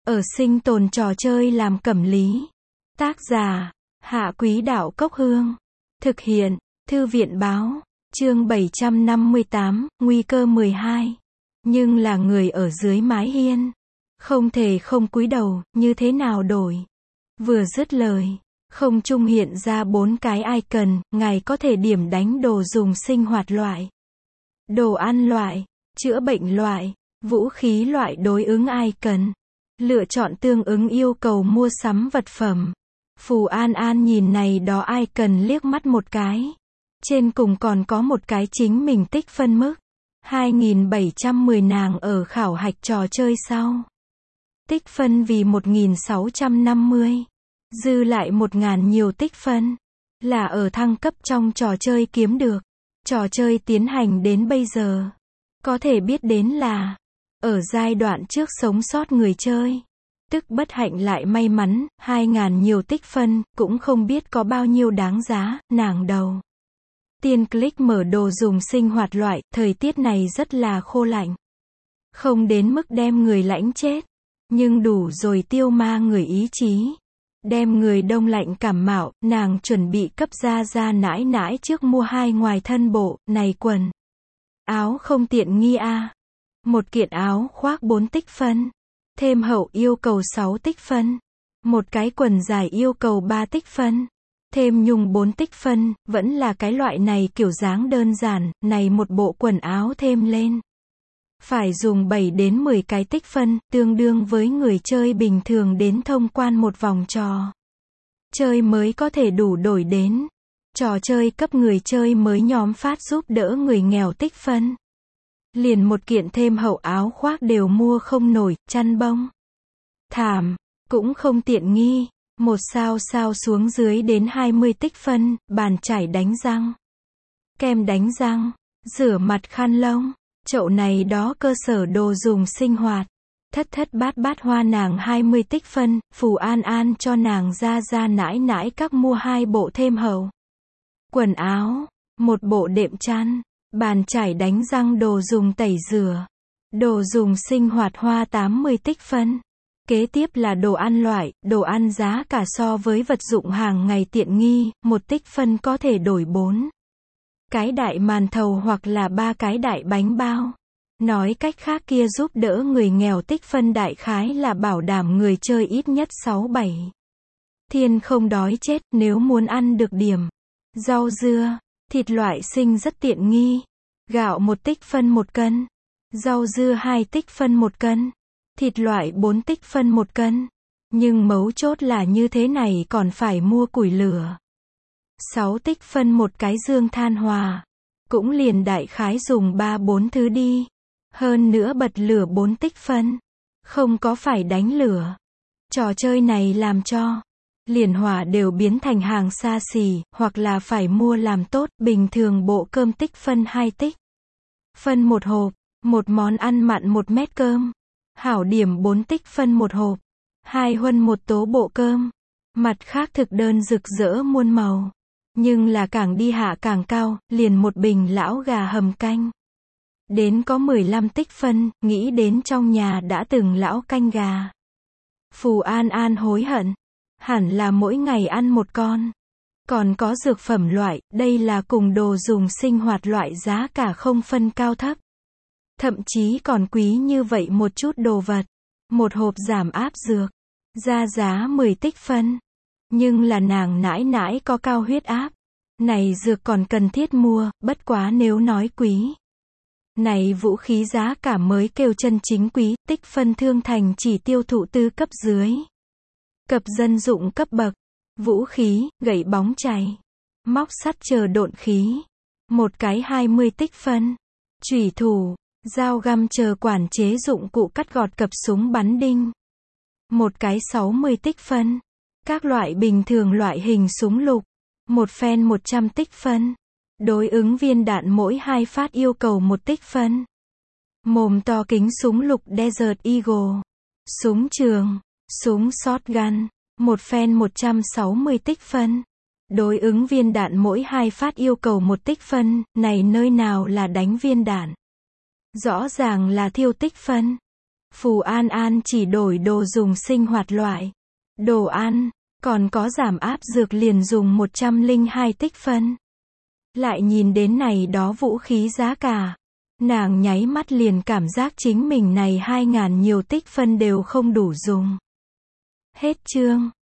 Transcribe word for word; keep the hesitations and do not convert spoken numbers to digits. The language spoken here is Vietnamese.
Ở sinh tồn trò chơi làm cẩm lý. Tác giả, Hạ Quý Đạo Cốc Hương. Thực hiện, Thư viện Báo. Chương bảy trăm năm mươi tám, Nguy cơ mười hai. Nhưng là người ở dưới mái hiên. Không thể không cúi đầu, như thế nào đổi. Vừa dứt lời, không trung hiện ra bốn cái icon, ngài có thể điểm đánh đồ dùng sinh hoạt loại, đồ ăn loại, chữa bệnh loại, vũ khí loại đối ứng icon. Lựa chọn tương ứng yêu cầu mua sắm vật phẩm. Phù An An nhìn này đó icon liếc mắt một cái. Trên cùng còn có một cái chính mình tích phân mức. hai nghìn bảy trăm mười nàng ở khảo hạch trò chơi sau. Tích phân vì một nghìn sáu trăm năm mươi. Dư lại một nghìn nhiều tích phân. Là ở thăng cấp trong trò chơi kiếm được. Trò chơi tiến hành đến bây giờ. Có thể biết đến là ở giai đoạn trước sống sót người chơi. Tức bất hạnh lại may mắn, hai nghìn nhiều tích phân, cũng không biết có bao nhiêu đáng giá, nàng đầu. Tiên click mở đồ dùng sinh hoạt loại, thời tiết này rất là khô lạnh. Không đến mức đem người lãnh chết, nhưng đủ rồi tiêu ma người ý chí. Đem người đông lạnh cảm mạo, nàng chuẩn bị cấp ra ra nãi nãi trước mua hai ngoài thân bộ, này quần áo không tiện nghi a. À. Một kiện áo khoác bốn tích phân. Thêm hậu yêu cầu sáu tích phân. Một cái quần dài yêu cầu ba tích phân. Thêm nhung bốn tích phân, vẫn là cái loại này kiểu dáng đơn giản, này một bộ quần áo thêm lên. Phải dùng bảy đến mười cái tích phân, tương đương với người chơi bình thường đến thông quan một vòng trò chơi mới có thể đủ đổi đến. Trò chơi cấp người chơi mới nhóm phát giúp đỡ người nghèo tích phân. Liền một kiện thêm hậu áo khoác đều mua không nổi, chăn bông, thảm, cũng không tiện nghi. Một sao sao xuống dưới đến hai mươi tích phân, bàn chải đánh răng, kem đánh răng, rửa mặt khăn lông, chậu này đó cơ sở đồ dùng sinh hoạt. Thất thất bát bát hoa nàng hai mươi tích phân, Phù An An cho nàng ra ra nãi nãi các mua hai bộ thêm hậu quần áo, một bộ đệm chăn, bàn chải đánh răng đồ dùng tẩy rửa, đồ dùng sinh hoạt hoa tám mươi tích phân. Kế tiếp là đồ ăn loại, đồ ăn giá cả so với vật dụng hàng ngày tiện nghi, một tích phân có thể đổi bốn cái đại màn thầu hoặc là ba cái đại bánh bao. Nói cách khác kia giúp đỡ người nghèo tích phân đại khái là bảo đảm người chơi ít nhất sáu bảy thiên không đói chết. Nếu muốn ăn được điểm rau dưa, thịt loại sinh rất tiện nghi. Gạo một tích phân một cân, rau dưa hai tích phân một cân, thịt loại bốn tích phân một cân. Nhưng mấu chốt là như thế này còn phải mua củi lửa. sáu tích phân một cái dương than hòa. Cũng liền đại khái dùng ba bốn thứ đi. Hơn nữa bật lửa bốn tích phân. Không có phải đánh lửa. Trò chơi này làm cho liền hỏa đều biến thành hàng xa xỉ, hoặc là phải mua làm tốt. Bình thường bộ cơm tích phân hai tích phân một hộp, một món ăn mặn một mét cơm. Hảo điểm bốn tích phân một hộp, hai huân một tố bộ cơm. Mặt khác thực đơn rực rỡ muôn màu. Nhưng là càng đi hạ càng cao, liền một bình lão gà hầm canh. Đến có mười lăm tích phân, nghĩ đến trong nhà đã từng lão canh gà. Phù An An hối hận. Hẳn là mỗi ngày ăn một con. Còn có dược phẩm loại, đây là cùng đồ dùng sinh hoạt loại giá cả không phân cao thấp. Thậm chí còn quý như vậy một chút đồ vật. Một hộp giảm áp dược. Ra giá mười tích phân. Nhưng là nàng nãi nãi có cao huyết áp. Này dược còn cần thiết mua, bất quá nếu nói quý. Này vũ khí giá cả mới kêu chân chính quý, tích phân thương thành chỉ tiêu thụ tư cấp dưới. Cập dân dụng cấp bậc. Vũ khí, gậy bóng chày, móc sắt chờ độn khí. Một cái hai mươi tích phân. Chủy thủ, dao găm chờ quản chế dụng cụ cắt gọt cập súng bắn đinh. Một cái sáu mươi tích phân. Các loại bình thường loại hình súng lục. Một phen một trăm tích phân. Đối ứng viên đạn mỗi hai phát yêu cầu một tích phân. Mồm to kính súng lục Desert Eagle. Súng trường, súng shotgun. Một phen một trăm sáu mươi tích phân. Đối ứng viên đạn mỗi hai phát yêu cầu một tích phân. Này nơi nào là đánh viên đạn. Rõ ràng là thiêu tích phân. Phù An An chỉ đổi đồ dùng sinh hoạt loại. Đồ ăn, còn có giảm áp dược liền dùng một trăm lẻ hai tích phân. Lại nhìn đến này đó vũ khí giá cả. Nàng nháy mắt liền cảm giác chính mình này hai ngàn nhiều tích phân đều không đủ dùng. Hết chương.